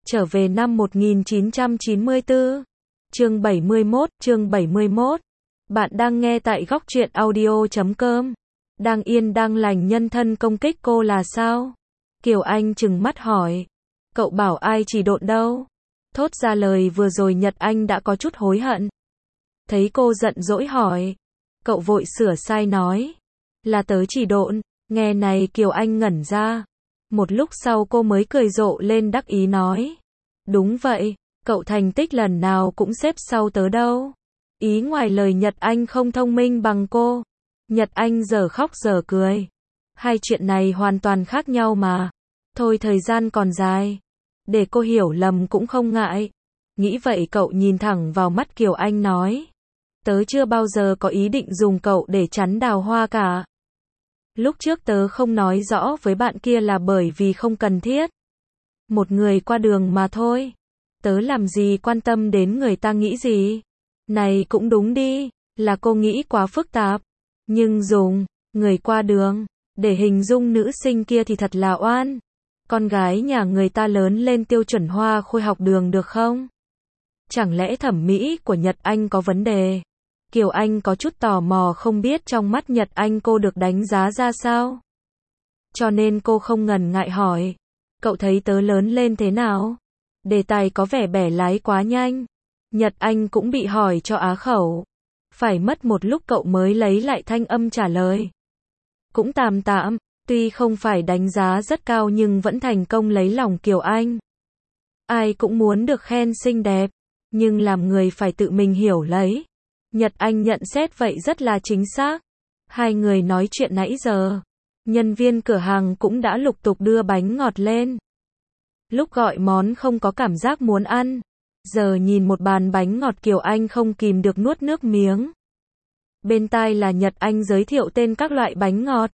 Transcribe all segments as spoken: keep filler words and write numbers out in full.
Trở về năm một nghìn chín trăm chín mươi tư. Chương bảy mươi mốt, chương bảy mươi mốt. Bạn đang nghe tại góc truyện audio chấm com. Đang yên đang lành nhân thân công kích cô là sao? Kiều Anh trừng mắt hỏi. Cậu bảo ai chỉ độn đâu? Thốt ra lời vừa rồi Nhật Anh đã có chút hối hận. Thấy cô giận dỗi hỏi. Cậu vội sửa sai nói. Là tớ chỉ độn. Nghe này Kiều Anh ngẩn ra. Một lúc sau cô mới cười rộ lên đắc ý nói. Đúng vậy, cậu thành tích lần nào cũng xếp sau tớ đâu. Ý ngoài lời Nhật Anh không thông minh bằng cô. Nhật Anh giờ khóc giờ cười. Hai chuyện này hoàn toàn khác nhau mà. Thôi thời gian còn dài. Để cô hiểu lầm cũng không ngại. Nghĩ vậy cậu nhìn thẳng vào mắt Kiều Anh nói. Tớ chưa bao giờ có ý định dùng cậu để chắn đào hoa cả. Lúc trước tớ không nói rõ với bạn kia là bởi vì không cần thiết. Một người qua đường mà thôi. Tớ làm gì quan tâm đến người ta nghĩ gì. Này cũng đúng đi, là cô nghĩ quá phức tạp. Nhưng dùng, người qua đường, để hình dung nữ sinh kia thì thật là oan. Con gái nhà người ta lớn lên tiêu chuẩn hoa khôi học đường được không? Chẳng lẽ thẩm mỹ của Nhật Anh có vấn đề? Kiều Anh có chút tò mò không biết trong mắt Nhật Anh cô được đánh giá ra sao. Cho nên cô không ngần ngại hỏi. Cậu thấy tớ lớn lên thế nào? Đề tài có vẻ bẻ lái quá nhanh. Nhật Anh cũng bị hỏi cho á khẩu. Phải mất một lúc cậu mới lấy lại thanh âm trả lời. Cũng tạm tạm, tuy không phải đánh giá rất cao nhưng vẫn thành công lấy lòng Kiều Anh. Ai cũng muốn được khen xinh đẹp, nhưng làm người phải tự mình hiểu lấy. Nhật Anh nhận xét vậy rất là chính xác. Hai người nói chuyện nãy giờ. Nhân viên cửa hàng cũng đã lục tục đưa bánh ngọt lên. Lúc gọi món không có cảm giác muốn ăn. Giờ nhìn một bàn bánh ngọt Kiều Anh không kìm được nuốt nước miếng. Bên tai là Nhật Anh giới thiệu tên các loại bánh ngọt.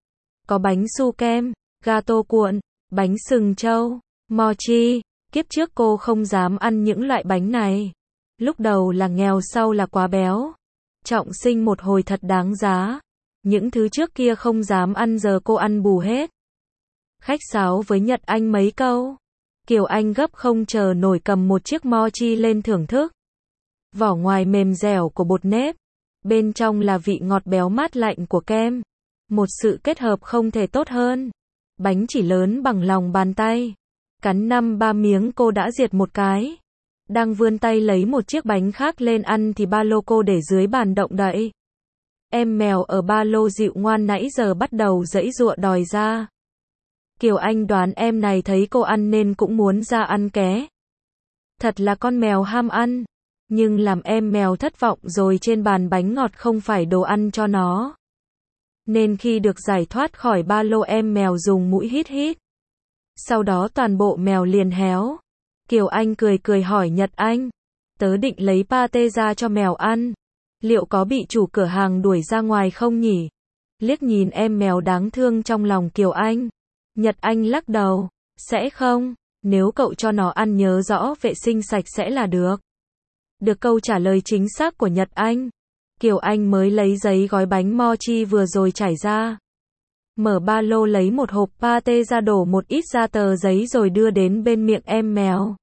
Có bánh su kem, gato cuộn, bánh sừng trâu, mochi. Kiếp trước cô không dám ăn những loại bánh này. Lúc đầu là nghèo sau là quá béo. Trọng sinh một hồi thật đáng giá. Những thứ trước kia không dám ăn giờ cô ăn bù hết. Khách sáo với Nhật Anh mấy câu. Kiều Anh gấp không chờ nổi cầm một chiếc mochi lên thưởng thức. Vỏ ngoài mềm dẻo của bột nếp. Bên trong là vị ngọt béo mát lạnh của kem. Một sự kết hợp không thể tốt hơn. Bánh chỉ lớn bằng lòng bàn tay. Cắn năm ba miếng cô đã diệt một cái. Đang vươn tay lấy một chiếc bánh khác lên ăn thì ba lô cô để dưới bàn động đậy. Em mèo ở ba lô dịu ngoan nãy giờ bắt đầu giãy giụa đòi ra. Kiều Anh đoán em này thấy cô ăn nên cũng muốn ra ăn ké. Thật là con mèo ham ăn. Nhưng làm em mèo thất vọng rồi trên bàn bánh ngọt không phải đồ ăn cho nó. Nên khi được giải thoát khỏi ba lô em mèo dùng mũi hít hít. Sau đó toàn bộ mèo liền héo. Kiều Anh cười cười hỏi Nhật Anh. Tớ định lấy pate ra cho mèo ăn. Liệu có bị chủ cửa hàng đuổi ra ngoài không nhỉ? Liếc nhìn em mèo đáng thương trong lòng Kiều Anh. Nhật Anh lắc đầu. Sẽ không. Nếu cậu cho nó ăn nhớ rõ vệ sinh sạch sẽ là được. Được câu trả lời chính xác của Nhật Anh. Kiều Anh mới lấy giấy gói bánh mochi vừa rồi trải ra. Mở ba lô lấy một hộp pate ra đổ một ít ra tờ giấy rồi đưa đến bên miệng em mèo.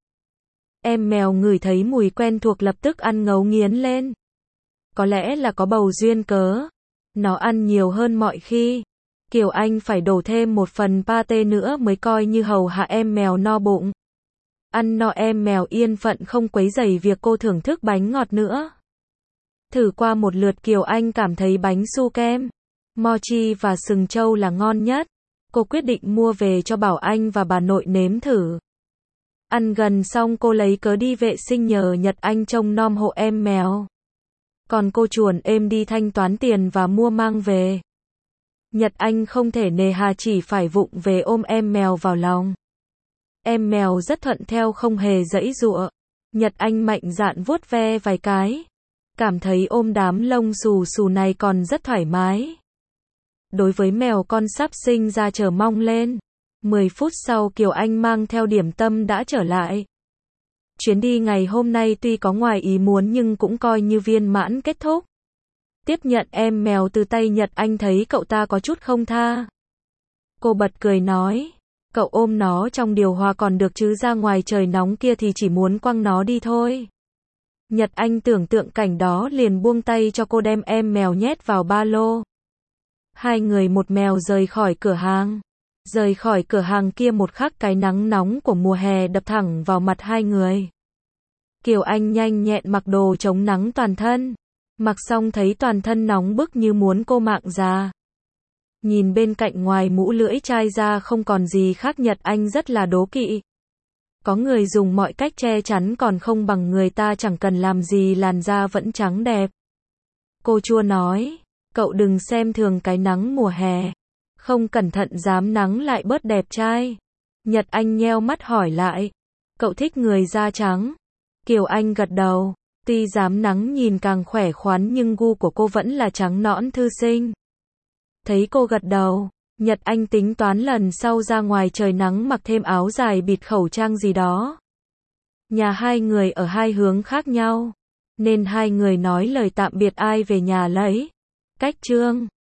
Em mèo ngửi thấy mùi quen thuộc lập tức ăn ngấu nghiến lên. Có lẽ là có bầu duyên cớ. Nó ăn nhiều hơn mọi khi. Kiều Anh phải đổ thêm một phần pate nữa mới coi như hầu hạ em mèo no bụng. Ăn no em mèo yên phận không quấy rầy việc cô thưởng thức bánh ngọt nữa. Thử qua một lượt Kiều Anh cảm thấy bánh su kem, mochi và sừng trâu là ngon nhất. Cô quyết định mua về cho Bảo Anh và bà nội nếm thử. Ăn gần xong cô lấy cớ đi vệ sinh nhờ Nhật Anh trông nom hộ em mèo. Còn cô chuồn êm đi thanh toán tiền và mua mang về. Nhật Anh không thể nề hà chỉ phải vụng về ôm em mèo vào lòng. Em mèo rất thuận theo không hề giãy giụa. Nhật Anh mạnh dạn vuốt ve vài cái. Cảm thấy ôm đám lông xù xù này còn rất thoải mái. Đối với mèo con sắp sinh ra chờ mong lên. mười phút sau Kiều Anh mang theo điểm tâm đã trở lại. Chuyến đi ngày hôm nay tuy có ngoài ý muốn nhưng cũng coi như viên mãn kết thúc. Tiếp nhận em mèo từ tay Nhật Anh thấy cậu ta có chút không tha. Cô bật cười nói. Cậu ôm nó trong điều hòa còn được chứ ra ngoài trời nóng kia thì chỉ muốn quăng nó đi thôi. Nhật Anh tưởng tượng cảnh đó liền buông tay cho cô đem em mèo nhét vào ba lô. Hai người một mèo rời khỏi cửa hàng. Rời khỏi cửa hàng kia một khắc cái nắng nóng của mùa hè đập thẳng vào mặt hai người. Kiều Anh nhanh nhẹn mặc đồ chống nắng toàn thân. Mặc xong thấy toàn thân nóng bức như muốn cô mạng già. Nhìn bên cạnh ngoài mũ lưỡi chai ra không còn gì khác, Nhật Anh rất là đố kỵ. Có người dùng mọi cách che chắn còn không bằng người ta, chẳng cần làm gì làn da vẫn trắng đẹp. Cô chua nói, cậu đừng xem thường cái nắng mùa hè. Không cẩn thận dám nắng lại bớt đẹp trai. Nhật Anh nheo mắt hỏi lại, cậu thích người da trắng? Kiều Anh gật đầu, tuy dám nắng nhìn càng khỏe khoắn nhưng gu của cô vẫn là trắng nõn thư sinh. Thấy cô gật đầu, Nhật Anh tính toán lần sau ra ngoài trời nắng mặc thêm áo dài bịt khẩu trang gì đó. Nhà hai người ở hai hướng khác nhau, nên hai người nói lời tạm biệt ai về nhà lấy. Cách chương